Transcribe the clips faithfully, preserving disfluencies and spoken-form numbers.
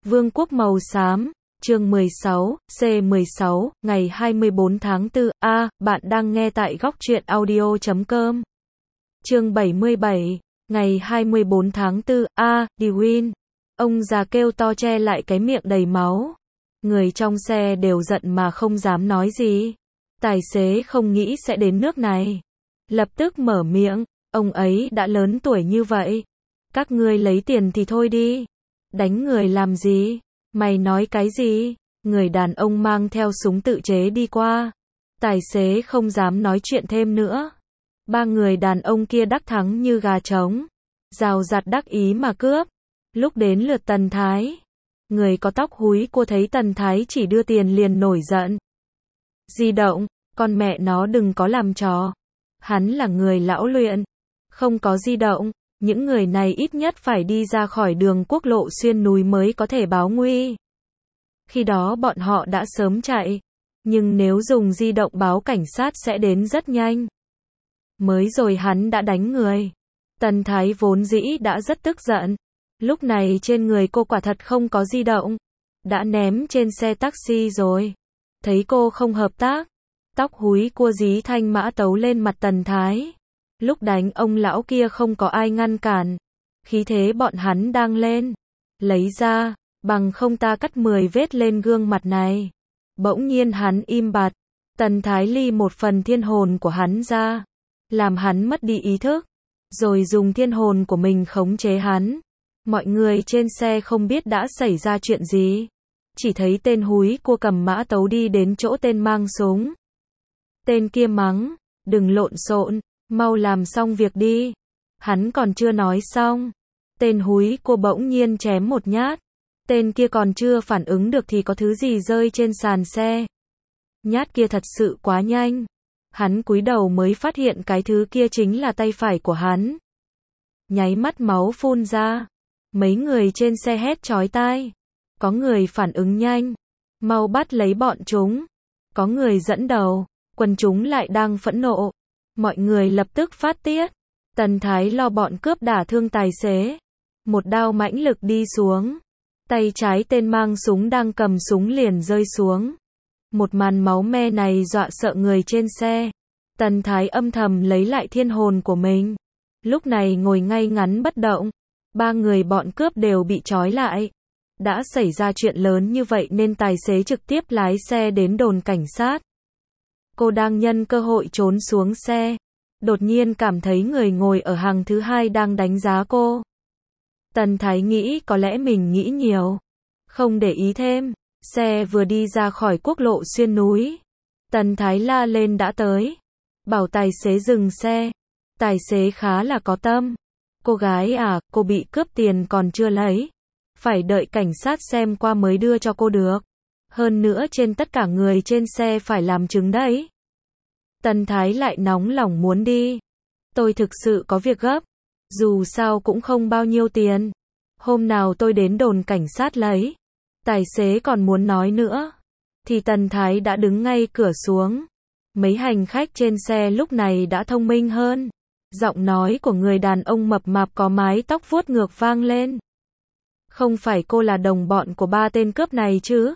Vương quốc màu xám, chương mười sáu, C mười sáu, ngày hai mươi bốn tháng tư, A, bạn đang nghe tại góc truyện audio chấm com. Chương bảy mươi bảy, ngày hai mươi bốn tháng tư, A, Dewin. Ông già kêu to che lại cái miệng đầy máu. Người trong xe đều giận mà không dám nói gì. Tài xế không nghĩ sẽ đến nước này. Lập tức mở miệng, ông ấy đã lớn tuổi như vậy. Các ngươi lấy tiền thì thôi đi. Đánh người làm gì? Mày nói cái gì? Người đàn ông mang theo súng tự chế đi qua. Tài xế không dám nói chuyện thêm nữa. Ba người đàn ông kia đắc thắng như gà trống. Rào rạt đắc ý mà cướp. Lúc đến lượt Tần Thái. Người có tóc húi cô thấy Tần Thái chỉ đưa tiền liền nổi giận. Di động, con mẹ nó đừng có làm trò. Hắn là người lão luyện. Không có di động. Những người này ít nhất phải đi ra khỏi đường quốc lộ xuyên núi mới có thể báo nguy. Khi đó bọn họ đã sớm chạy. Nhưng nếu dùng di động báo cảnh sát sẽ đến rất nhanh. Mới rồi hắn đã đánh người. Tần Thái vốn dĩ đã rất tức giận. Lúc này trên người cô quả thật không có di động. Đã ném trên xe taxi rồi. Thấy cô không hợp tác. Tóc húi cua dí thanh mã tấu lên mặt Tần Thái. Lúc đánh ông lão kia không có ai ngăn cản. Khí thế bọn hắn đang lên. Lấy ra, bằng không ta cắt mười vết lên gương mặt này. Bỗng nhiên hắn im bặt. Tần Thái ly một phần thiên hồn của hắn ra. Làm hắn mất đi ý thức. Rồi dùng thiên hồn của mình khống chế hắn. Mọi người trên xe không biết đã xảy ra chuyện gì. Chỉ thấy tên húi cua cầm mã tấu đi đến chỗ tên mang súng. Tên kia mắng, đừng lộn xộn. Mau làm xong việc đi. Hắn còn chưa nói xong. Tên húi cua bỗng nhiên chém một nhát. Tên kia còn chưa phản ứng được thì có thứ gì rơi trên sàn xe. Nhát kia thật sự quá nhanh. Hắn cúi đầu mới phát hiện cái thứ kia chính là tay phải của hắn. Nháy mắt máu phun ra. Mấy người trên xe hét chói tai. Có người phản ứng nhanh. Mau bắt lấy bọn chúng. Có người dẫn đầu. Quần chúng lại đang phẫn nộ. Mọi người lập tức phát tiết. Tần Thái lo bọn cướp đả thương tài xế. Một đao mãnh lực đi xuống. Tay trái tên mang súng đang cầm súng liền rơi xuống. Một màn máu me này dọa sợ người trên xe. Tần Thái âm thầm lấy lại thiên hồn của mình. Lúc này ngồi ngay ngắn bất động. Ba người bọn cướp đều bị trói lại. Đã xảy ra chuyện lớn như vậy nên tài xế trực tiếp lái xe đến đồn cảnh sát. Cô đang nhân cơ hội trốn xuống xe. Đột nhiên cảm thấy người ngồi ở hàng thứ hai đang đánh giá cô. Tần Thái nghĩ có lẽ mình nghĩ nhiều. Không để ý thêm. Xe vừa đi ra khỏi quốc lộ xuyên núi. Tần Thái la lên đã tới. Bảo tài xế dừng xe. Tài xế khá là có tâm. Cô gái à, cô bị cướp tiền còn chưa lấy. Phải đợi cảnh sát xem qua mới đưa cho cô được. Hơn nữa trên tất cả người trên xe phải làm chứng đấy. Tần Thái lại nóng lòng muốn đi. Tôi thực sự có việc gấp. Dù sao cũng không bao nhiêu tiền. Hôm nào tôi đến đồn cảnh sát lấy. Tài xế còn muốn nói nữa. Thì Tần Thái đã đứng ngay cửa xuống. Mấy hành khách trên xe lúc này đã thông minh hơn. Giọng nói của người đàn ông mập mạp có mái tóc vuốt ngược vang lên. Không phải cô là đồng bọn của ba tên cướp này chứ?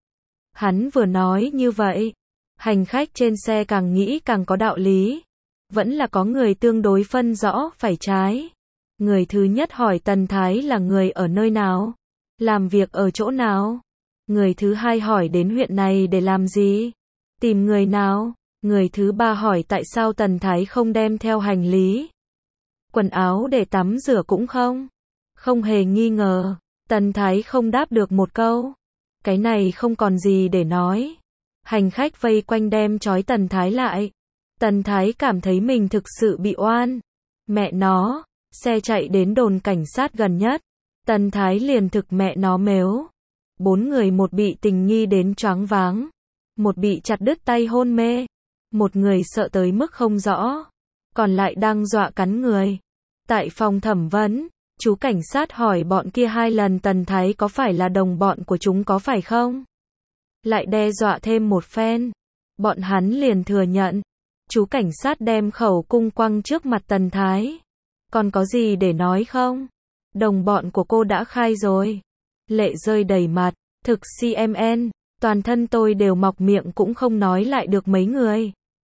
Hắn vừa nói như vậy. Hành khách trên xe càng nghĩ càng có đạo lý. Vẫn là có người tương đối phân rõ phải trái. Người thứ nhất hỏi Tần Thái là người ở nơi nào? Làm việc ở chỗ nào? Người thứ hai hỏi đến huyện này để làm gì? Tìm người nào? Người thứ ba hỏi tại sao Tần Thái không đem theo hành lý? Quần áo để tắm rửa cũng không? Không hề nghi ngờ. Tần Thái không đáp được một câu. Cái này không còn gì để nói. Hành khách vây quanh đem trói Tần Thái lại. Tần Thái cảm thấy mình thực sự bị oan. Mẹ nó, xe chạy đến đồn cảnh sát gần nhất. Tần Thái liền thực mẹ nó mếu. Bốn người, một bị tình nghi đến choáng váng. Một bị chặt đứt tay hôn mê. Một người sợ tới mức không rõ. Còn lại đang dọa cắn người. Tại phòng thẩm vấn, chú cảnh sát hỏi bọn kia hai lần Tần Thái có phải là đồng bọn của chúng có phải không? Lại đe dọa thêm một phen. Bọn hắn liền thừa nhận. Chú cảnh sát đem khẩu cung quăng trước mặt Tần Thái. Còn có gì để nói không? Đồng bọn của cô đã khai rồi. lệ rơi đầy mặt, thực cmn, toàn thân tôi đều mọc miệng cũng không nói lại được mấy người.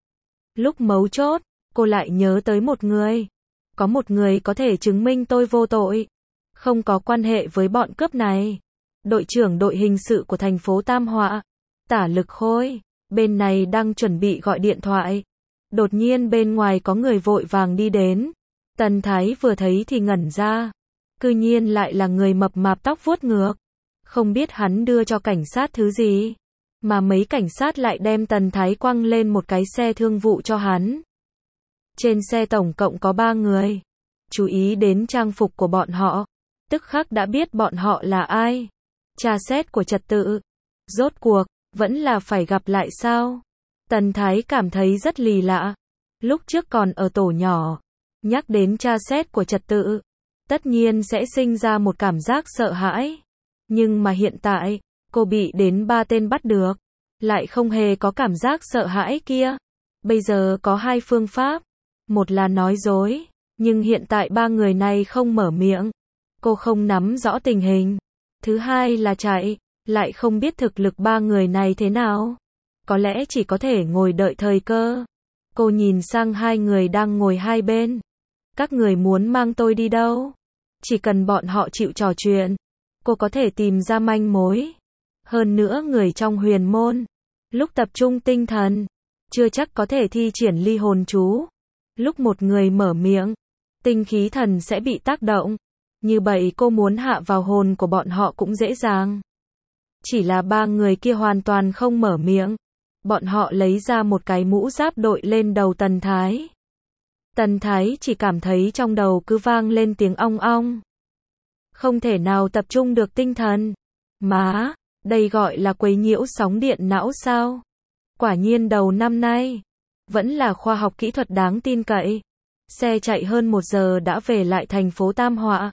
Lúc mấu chốt, cô lại nhớ tới một người. Có một người có thể chứng minh tôi vô tội. Không có quan hệ với bọn cướp này. Đội trưởng đội hình sự của thành phố Tam Họa, Tả Lực Khôi, bên này đang chuẩn bị gọi điện thoại. Đột nhiên bên ngoài có người vội vàng đi đến. Tần Thái vừa thấy thì ngẩn ra. Cư nhiên lại là người mập mạp tóc vuốt ngược. Không biết hắn đưa cho cảnh sát thứ gì, mà mấy cảnh sát lại đem Tần Thái quăng lên một cái xe thương vụ cho hắn. Trên xe tổng cộng có ba người. Chú ý đến trang phục của bọn họ, tức khắc đã biết bọn họ là ai. Tra xét của trật tự. Rốt cuộc, vẫn là phải gặp lại sao? Tần Thái cảm thấy rất lì lạ. Lúc trước còn ở tổ nhỏ, nhắc đến tra xét của trật tự, tất nhiên sẽ sinh ra một cảm giác sợ hãi. Nhưng mà hiện tại, cô bị đến ba tên bắt được, lại không hề có cảm giác sợ hãi kia. Bây giờ có hai phương pháp. Một là nói dối, nhưng hiện tại ba người này không mở miệng. Cô không nắm rõ tình hình. Thứ hai là chạy, lại không biết thực lực ba người này thế nào. Có lẽ chỉ có thể ngồi đợi thời cơ. Cô nhìn sang hai người đang ngồi hai bên. Các người muốn mang tôi đi đâu? Chỉ cần bọn họ chịu trò chuyện, cô có thể tìm ra manh mối. Hơn nữa người trong huyền môn, lúc tập trung tinh thần, chưa chắc có thể thi triển ly hồn chú. Lúc một người mở miệng, tinh khí thần sẽ bị tác động. Như vậy cô muốn hạ vào hồn của bọn họ cũng dễ dàng. Chỉ là ba người kia hoàn toàn không mở miệng. Bọn họ lấy ra một cái mũ giáp đội lên đầu Tần Thái. Tần Thái chỉ cảm thấy trong đầu cứ vang lên tiếng ong ong. Không thể nào tập trung được tinh thần. Má, đây gọi là quấy nhiễu sóng điện não sao? Quả nhiên đầu năm nay, vẫn là khoa học kỹ thuật đáng tin cậy. Xe chạy hơn một giờ đã về lại thành phố Tam Họa.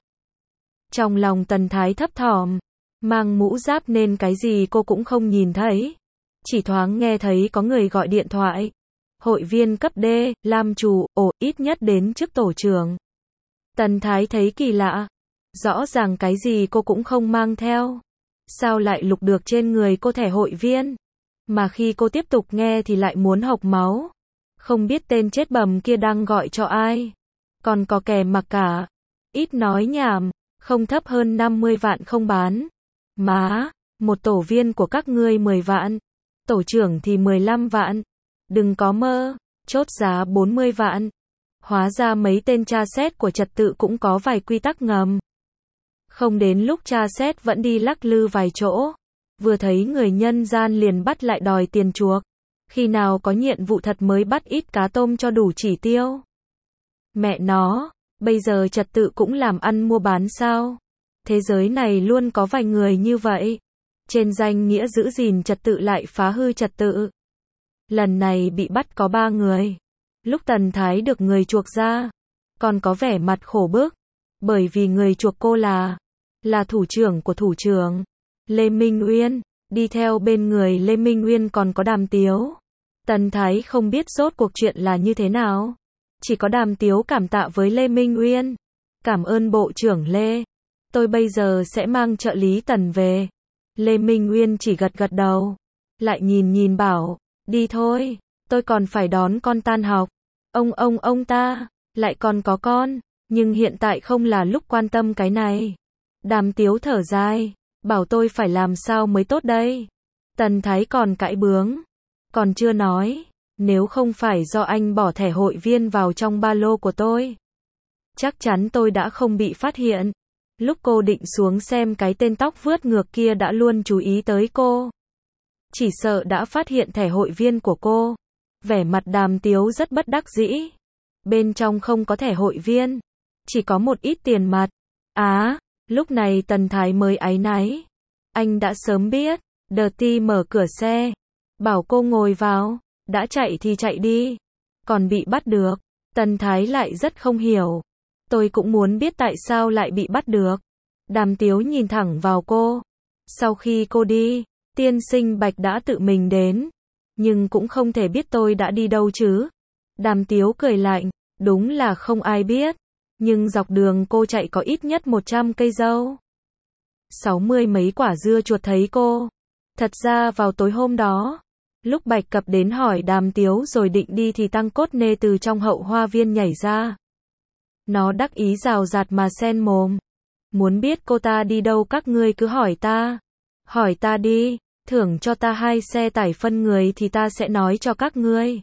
Trong lòng Tần Thái thấp thỏm, mang mũ giáp nên cái gì cô cũng không nhìn thấy. Chỉ thoáng nghe thấy có người gọi điện thoại. Hội viên cấp D, Lam chủ, ồ, ít nhất đến trước tổ trưởng. Tần Thái thấy kỳ lạ. Rõ ràng cái gì cô cũng không mang theo. Sao lại lục được trên người cô thẻ hội viên? Mà khi cô tiếp tục nghe thì lại muốn hộc máu. Không biết tên chết bầm kia đang gọi cho ai. Còn có kẻ mặc cả. Ít nói nhảm, không thấp hơn năm mươi vạn không bán. Má, một tổ viên của các ngươi mười vạn. Tổ trưởng thì mười lăm vạn. Đừng có mơ, chốt giá bốn mươi vạn. Hóa ra mấy tên tra xét của trật tự cũng có vài quy tắc ngầm. Không đến lúc tra xét vẫn đi lắc lư vài chỗ. Vừa thấy người nhân gian liền bắt lại đòi tiền chuộc. Khi nào có nhiệm vụ thật mới bắt ít cá tôm cho đủ chỉ tiêu. Mẹ nó, bây giờ trật tự cũng làm ăn mua bán sao? Thế giới này luôn có vài người như vậy. Trên danh nghĩa giữ gìn trật tự lại phá hư trật tự. Lần này bị bắt có ba người. Lúc Tần Thái được người chuộc ra, còn có vẻ mặt khổ bức. Bởi vì người chuộc cô là, là thủ trưởng của thủ trưởng, Lê Minh Uyên. Đi theo bên người Lê Minh Uyên còn có Đàm Tiếu. Tần Thái không biết rốt cuộc chuyện là như thế nào. Chỉ có Đàm Tiếu cảm tạ với Lê Minh Uyên. Cảm ơn Bộ trưởng Lê. Tôi bây giờ sẽ mang trợ lý Tần về. Lê Minh Uyên chỉ gật gật đầu. Lại nhìn nhìn bảo, đi thôi, tôi còn phải đón con tan học. Ông ông ông ta, lại còn có con, nhưng hiện tại không là lúc quan tâm cái này. Đàm Tiếu thở dài, bảo tôi phải làm sao mới tốt đây. Tần Thái còn cãi bướng. Còn chưa nói, nếu không phải do anh bỏ thẻ hội viên vào trong ba lô của tôi, chắc chắn tôi đã không bị phát hiện. Lúc cô định xuống xem cái tên tóc vướt ngược kia đã luôn chú ý tới cô. Chỉ sợ đã phát hiện thẻ hội viên của cô. Vẻ mặt Đàm Tiếu rất bất đắc dĩ. Bên trong không có thẻ hội viên, chỉ có một ít tiền mặt. Á, lúc này Tần Thái mới áy náy. Anh đã sớm biết. Dirty mở cửa xe, bảo cô ngồi vào. Đã chạy thì chạy đi, còn bị bắt được. Tần Thái lại rất không hiểu. Tôi cũng muốn biết tại sao lại bị bắt được. Đàm Tiếu nhìn thẳng vào cô. Sau khi cô đi, tiên sinh Bạch đã tự mình đến. Nhưng cũng không thể biết tôi đã đi đâu chứ. Đàm Tiếu cười lạnh. Đúng là không ai biết. Nhưng dọc đường cô chạy có ít nhất một trăm cây dâu. sáu mươi mấy quả dưa chuột thấy cô. Thật ra vào tối hôm đó, lúc Bạch Cập đến hỏi Đàm Tiếu rồi định đi thì Tăng Cốt Nê từ trong hậu hoa viên nhảy ra. Nó đắc ý rào rạt mà sen mồm. Muốn biết cô ta đi đâu các ngươi cứ hỏi ta. Hỏi ta đi, thưởng cho ta hai xe tải phân người thì ta sẽ nói cho các ngươi.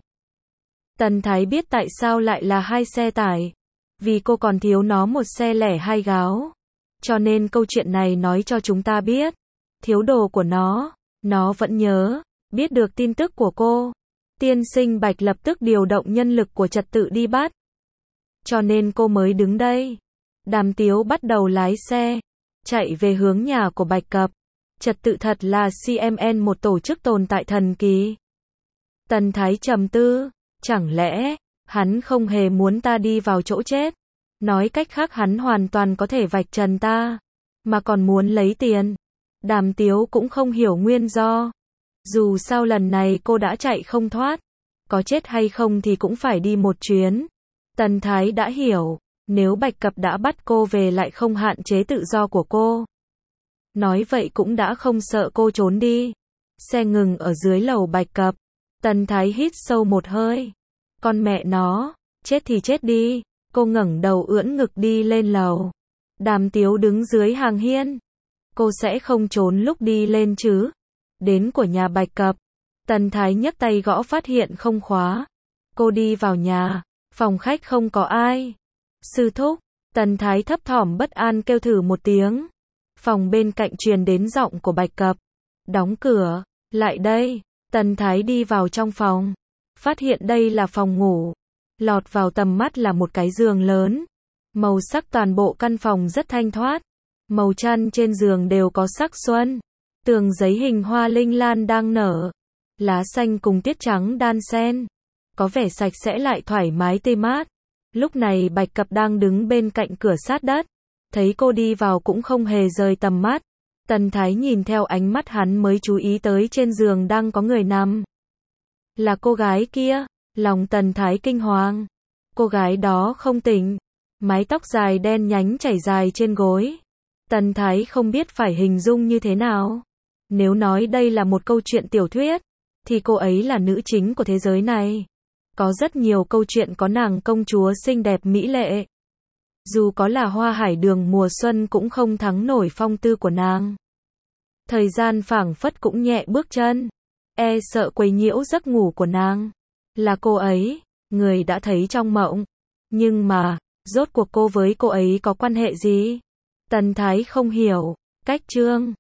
Tần Thái biết tại sao lại là hai xe tải. Vì cô còn thiếu nó một xe lẻ hai gáo. Cho nên câu chuyện này nói cho chúng ta biết. Thiếu đồ của nó, nó vẫn nhớ. Biết được tin tức của cô. Tiên sinh Bạch lập tức điều động nhân lực của trật tự đi bắt. Cho nên cô mới đứng đây. Đàm Tiếu bắt đầu lái xe. Chạy về hướng nhà của Bạch Cập. Trật tự thật là xê em en một tổ chức tồn tại thần kỳ. Tần Thái trầm tư. Chẳng lẽ, hắn không hề muốn ta đi vào chỗ chết. Nói cách khác hắn hoàn toàn có thể vạch trần ta. Mà còn muốn lấy tiền. Đàm Tiếu cũng không hiểu nguyên do. Dù sao lần này cô đã chạy không thoát. Có chết hay không thì cũng phải đi một chuyến. Tần Thái đã hiểu. Nếu Bạch Cập đã bắt cô về lại không hạn chế tự do của cô. Nói vậy cũng đã không sợ cô trốn đi. Xe ngừng ở dưới lầu Bạch Cập. Tần Thái hít sâu một hơi. Con mẹ nó, chết thì chết đi. Cô ngẩng đầu ưỡn ngực đi lên lầu. Đàm Tiếu đứng dưới hàng hiên. Cô sẽ không trốn lúc đi lên chứ. Đến của nhà Bạch Cập. Tần Thái nhấc tay gõ phát hiện không khóa. Cô đi vào nhà. Phòng khách không có ai. Sư thúc. Tần Thái thấp thỏm bất an kêu thử một tiếng. Phòng bên cạnh truyền đến giọng của Bạch Cập. Đóng cửa. Lại đây. Tần Thái đi vào trong phòng. Phát hiện đây là phòng ngủ. Lọt vào tầm mắt là một cái giường lớn. Màu sắc toàn bộ căn phòng rất thanh thoát. Màu chăn trên giường đều có sắc xuân. Tường giấy hình hoa linh lan đang nở. Lá xanh cùng tiết trắng đan xen. Có vẻ sạch sẽ lại thoải mái tê mát. Lúc này Bạch Cập đang đứng bên cạnh cửa sát đất. Thấy cô đi vào cũng không hề rời tầm mắt. Tần Thái nhìn theo ánh mắt hắn mới chú ý tới trên giường đang có người nằm. Là cô gái kia. Lòng Tần Thái kinh hoàng. Cô gái đó không tỉnh. Mái tóc dài đen nhánh chảy dài trên gối. Tần Thái không biết phải hình dung như thế nào. Nếu nói đây là một câu chuyện tiểu thuyết, thì cô ấy là nữ chính của thế giới này. Có rất nhiều câu chuyện có nàng công chúa xinh đẹp mỹ lệ. Dù có là hoa hải đường mùa xuân cũng không thắng nổi phong tư của nàng. Thời gian phảng phất cũng nhẹ bước chân. E sợ quấy nhiễu giấc ngủ của nàng. Là cô ấy, người đã thấy trong mộng. Nhưng mà, rốt cuộc cô với cô ấy có quan hệ gì? Tần Thái không hiểu. Cách chương